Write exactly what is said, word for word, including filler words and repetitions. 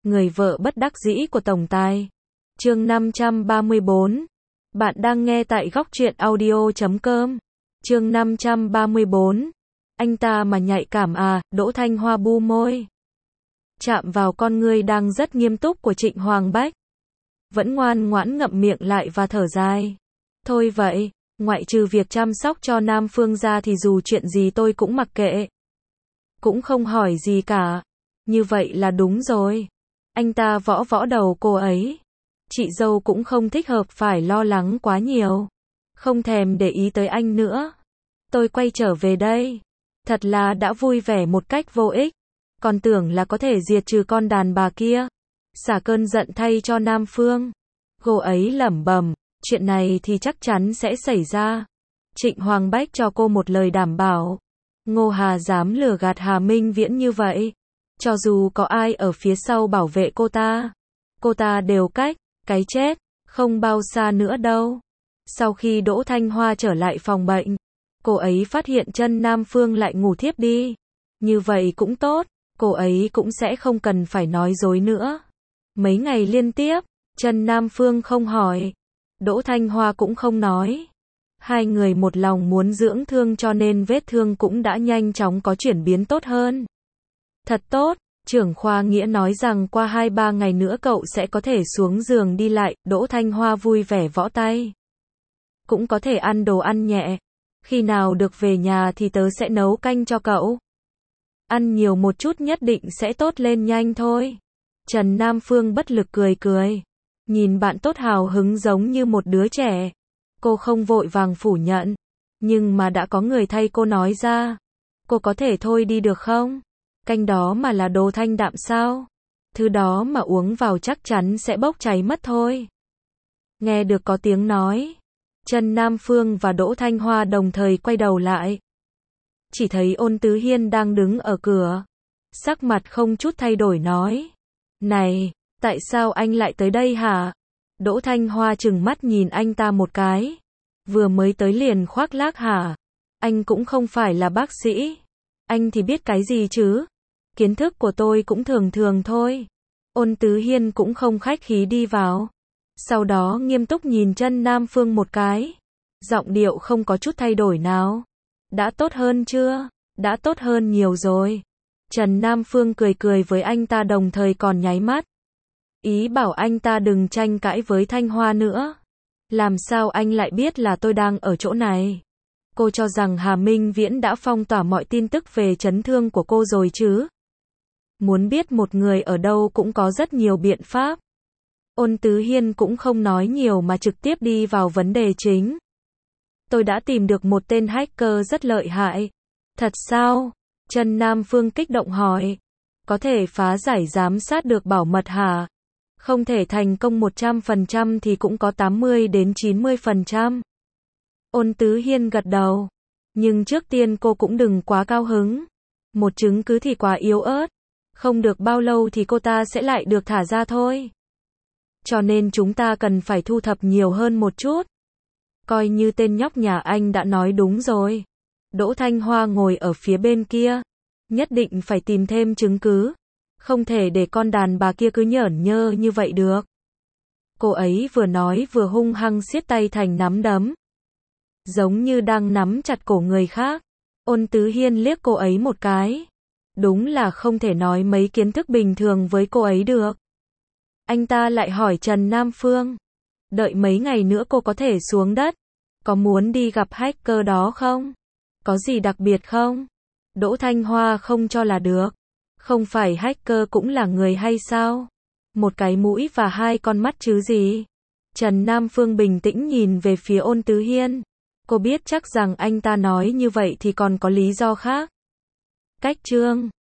Người vợ bất đắc dĩ của tổng tài. Chương năm trăm ba mươi bốn. Bạn đang nghe tại góc truyện audio chấm com. Chương năm trăm ba mươi bốn. Anh ta mà nhạy cảm à, Đỗ Thanh Hoa bu môi. Chạm vào con ngươi đang rất nghiêm túc của Trịnh Hoàng Bách. Vẫn ngoan ngoãn ngậm miệng lại và thở dài. Thôi vậy, ngoại trừ việc chăm sóc cho Nam Phương ra thì dù chuyện gì tôi cũng mặc kệ. Cũng không hỏi gì cả. Như vậy là đúng rồi. Anh ta võ võ đầu cô ấy. Chị dâu cũng không thích hợp phải lo lắng quá nhiều. Không thèm để ý tới anh nữa. Tôi quay trở về đây. Thật là đã vui vẻ một cách vô ích. Còn tưởng là có thể diệt trừ con đàn bà kia. Xả cơn giận thay cho Nam Phương. Cô ấy lẩm bẩm, chuyện này thì chắc chắn sẽ xảy ra. Trịnh Hoàng Bách cho cô một lời đảm bảo. Ngô Hà dám lừa gạt Hà Minh Viễn như vậy. Cho dù có ai ở phía sau bảo vệ cô ta, cô ta đều cách cái chết không bao xa nữa đâu. Sau khi Đỗ Thanh Hoa trở lại phòng bệnh, cô ấy phát hiện chân Nam Phương lại ngủ thiếp đi. Như vậy cũng tốt, cô ấy cũng sẽ không cần phải nói dối nữa. Mấy ngày liên tiếp, chân Nam Phương không hỏi, Đỗ Thanh Hoa cũng không nói. Hai người một lòng muốn dưỡng thương cho nên vết thương cũng đã nhanh chóng có chuyển biến tốt hơn. Thật tốt, trưởng khoa Nghĩa nói rằng qua hai ba ngày nữa cậu sẽ có thể xuống giường đi lại. Đỗ Thanh Hoa vui vẻ võ tay. Cũng có thể ăn đồ ăn nhẹ. Khi nào được về nhà thì tớ sẽ nấu canh cho cậu. Ăn nhiều một chút nhất định sẽ tốt lên nhanh thôi. Trần Nam Phương bất lực cười cười. Nhìn bạn tốt hào hứng giống như một đứa trẻ. Cô không vội vàng phủ nhận. Nhưng mà đã có người thay cô nói ra. Cô có thể thôi đi được không? Canh đó mà là đồ thanh đạm sao? Thứ đó mà uống vào chắc chắn sẽ bốc cháy mất thôi. Nghe được có tiếng nói. Trần Nam Phương và Đỗ Thanh Hoa đồng thời quay đầu lại. Chỉ thấy Ôn Tứ Hiên đang đứng ở cửa. Sắc mặt không chút thay đổi nói. Này, tại sao anh lại tới đây hả? Đỗ Thanh Hoa trừng mắt nhìn anh ta một cái. Vừa mới tới liền khoác lác hả? Anh cũng không phải là bác sĩ. Anh thì biết cái gì chứ? Kiến thức của tôi cũng thường thường thôi. Ôn Tứ Hiên cũng không khách khí đi vào. Sau đó nghiêm túc nhìn chân Nam Phương một cái. Giọng điệu không có chút thay đổi nào. Đã tốt hơn chưa? Đã tốt hơn nhiều rồi. Trần Nam Phương cười cười với anh ta đồng thời còn nháy mắt. Ý bảo anh ta đừng tranh cãi với Thanh Hoa nữa. Làm sao anh lại biết là tôi đang ở chỗ này? Cô cho rằng Hà Minh Viễn đã phong tỏa mọi tin tức về chấn thương của cô rồi chứ? Muốn biết một người ở đâu cũng có rất nhiều biện pháp. Ôn Tứ Hiên cũng không nói nhiều mà trực tiếp đi vào vấn đề chính. Tôi đã tìm được một tên hacker rất lợi hại. Thật sao? Trần Nam Phương kích động hỏi. Có thể phá giải giám sát được bảo mật hả? Không thể thành công một trăm phần trăm thì cũng có tám mươi đến chín mươi phần trăm. Ôn Tứ Hiên gật đầu. Nhưng trước tiên cô cũng đừng quá cao hứng. Một chứng cứ thì quá yếu ớt. Không được bao lâu thì cô ta sẽ lại được thả ra thôi. Cho nên chúng ta cần phải thu thập nhiều hơn một chút. Coi như tên nhóc nhà anh đã nói đúng rồi. Đỗ Thanh Hoa ngồi ở phía bên kia. Nhất định phải tìm thêm chứng cứ. Không thể để con đàn bà kia cứ nhởn nhơ như vậy được. Cô ấy vừa nói vừa hung hăng siết tay thành nắm đấm. Giống như đang nắm chặt cổ người khác. Ôn Tứ Hiên liếc cô ấy một cái. Đúng là không thể nói mấy kiến thức bình thường với cô ấy được. Anh ta lại hỏi Trần Nam Phương. Đợi mấy ngày nữa cô có thể xuống đất. Có muốn đi gặp hacker đó không? Có gì đặc biệt không? Đỗ Thanh Hoa không cho là được. Không phải hacker cũng là người hay sao? Một cái mũi và hai con mắt chứ gì? Trần Nam Phương bình tĩnh nhìn về phía Ôn Tứ Hiên. Cô biết chắc rằng anh ta nói như vậy thì còn có lý do khác. Cách chương